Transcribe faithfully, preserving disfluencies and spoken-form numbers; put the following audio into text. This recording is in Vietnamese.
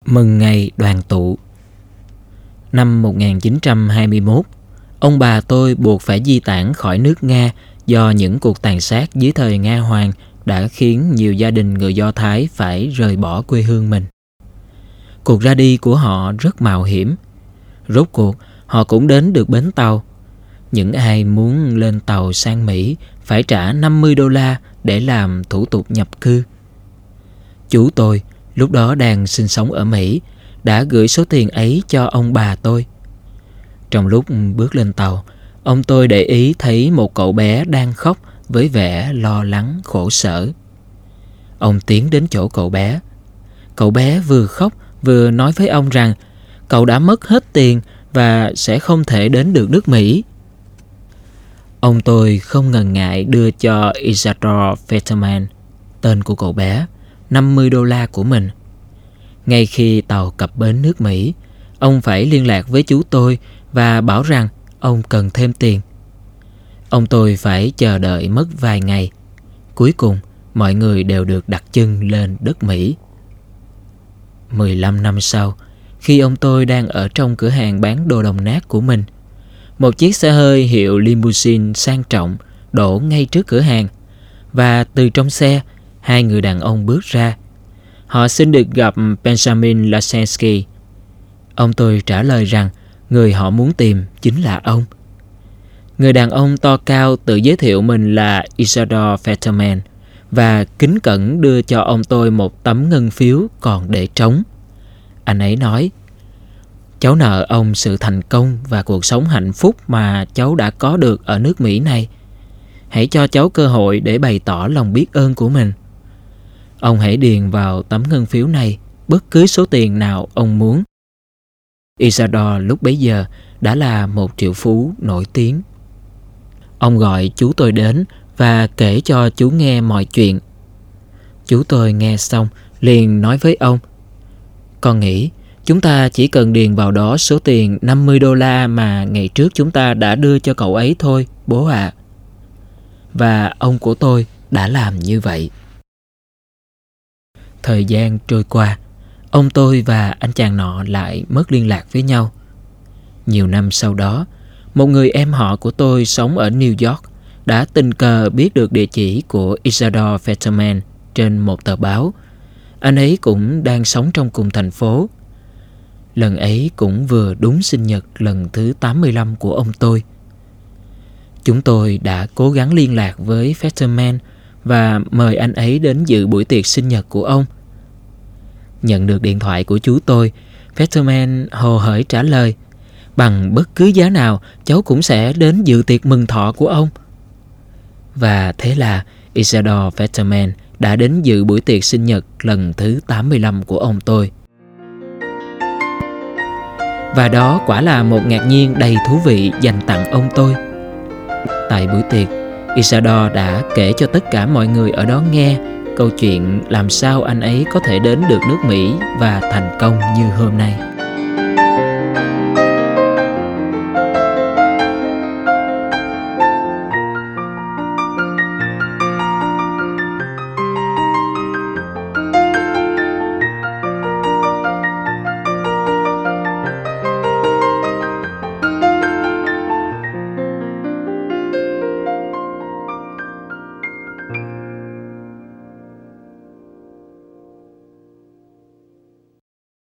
Mừng ngày đoàn tụ. Năm một nghìn chín trăm hai mươi mốt, ông bà tôi buộc phải di tản khỏi nước Nga do những cuộc tàn sát dưới thời Nga Hoàng đã khiến nhiều gia đình người Do Thái phải rời bỏ quê hương mình. Cuộc ra đi của họ rất mạo hiểm. Rốt cuộc, họ cũng đến được bến tàu. Những ai muốn lên tàu sang Mỹ phải trả năm mươi đô la để làm thủ tục nhập cư. Chú tôi, lúc đó đang sinh sống ở Mỹ, đã gửi số tiền ấy cho ông bà tôi. Trong lúc bước lên tàu, ông tôi để ý thấy một cậu bé đang khóc với vẻ lo lắng khổ sở. Ông tiến đến chỗ cậu bé. Cậu bé vừa khóc vừa nói với ông rằng cậu đã mất hết tiền và sẽ không thể đến được nước Mỹ. Ông tôi không ngần ngại đưa cho Isadore Fetterman, tên của cậu bé, năm mươi đô la của mình. Ngay khi tàu cập bến nước Mỹ, ông phải liên lạc với chú tôi và bảo rằng ông cần thêm tiền. Ông tôi phải chờ đợi mất vài ngày. Cuối cùng, mọi người đều được đặt chân lên đất Mỹ. mười lăm năm sau, khi ông tôi đang ở trong cửa hàng bán đồ đồng nát của mình, một chiếc xe hơi hiệu limousine sang trọng đổ ngay trước cửa hàng, và từ trong xe, hai người đàn ông bước ra. Họ xin được gặp Benjamin Lasensky. Ông tôi trả lời rằng người họ muốn tìm chính là ông. Người đàn ông to cao tự giới thiệu mình là Isadore Fetterman và kính cẩn đưa cho ông tôi một tấm ngân phiếu còn để trống. Anh ấy nói: "Cháu nợ ông sự thành công và cuộc sống hạnh phúc mà cháu đã có được ở nước Mỹ này. Hãy cho cháu cơ hội để bày tỏ lòng biết ơn của mình. Ông hãy điền vào tấm ngân phiếu này bất cứ số tiền nào ông muốn." Isadore lúc bấy giờ đã là một triệu phú nổi tiếng. Ông gọi chú tôi đến và kể cho chú nghe mọi chuyện. Chú tôi nghe xong liền nói với ông: "Con nghĩ chúng ta chỉ cần điền vào đó số tiền năm mươi đô la mà ngày trước chúng ta đã đưa cho cậu ấy thôi, bố ạ." Và ông của tôi đã làm như vậy. Thời gian trôi qua, ông tôi và anh chàng nọ lại mất liên lạc với nhau. Nhiều năm sau đó, một người em họ của tôi sống ở New York đã tình cờ biết được địa chỉ của Isadore Fetterman trên một tờ báo. Anh ấy cũng đang sống trong cùng thành phố. Lần ấy cũng vừa đúng sinh nhật lần thứ tám mươi lăm của ông tôi. Chúng tôi đã cố gắng liên lạc với Fetterman và mời anh ấy đến dự buổi tiệc sinh nhật của ông. Nhận được điện thoại của chú tôi, Fetterman hồ hởi trả lời: "Bằng bất cứ giá nào, cháu cũng sẽ đến dự tiệc mừng thọ của ông." Và thế là Isadore Fetterman đã đến dự buổi tiệc sinh nhật lần thứ tám mươi lăm của ông tôi. Và đó quả là một ngạc nhiên đầy thú vị dành tặng ông tôi. Tại buổi tiệc, Isadore đã kể cho tất cả mọi người ở đó nghe câu chuyện làm sao anh ấy có thể đến được nước Mỹ và thành công như hôm nay.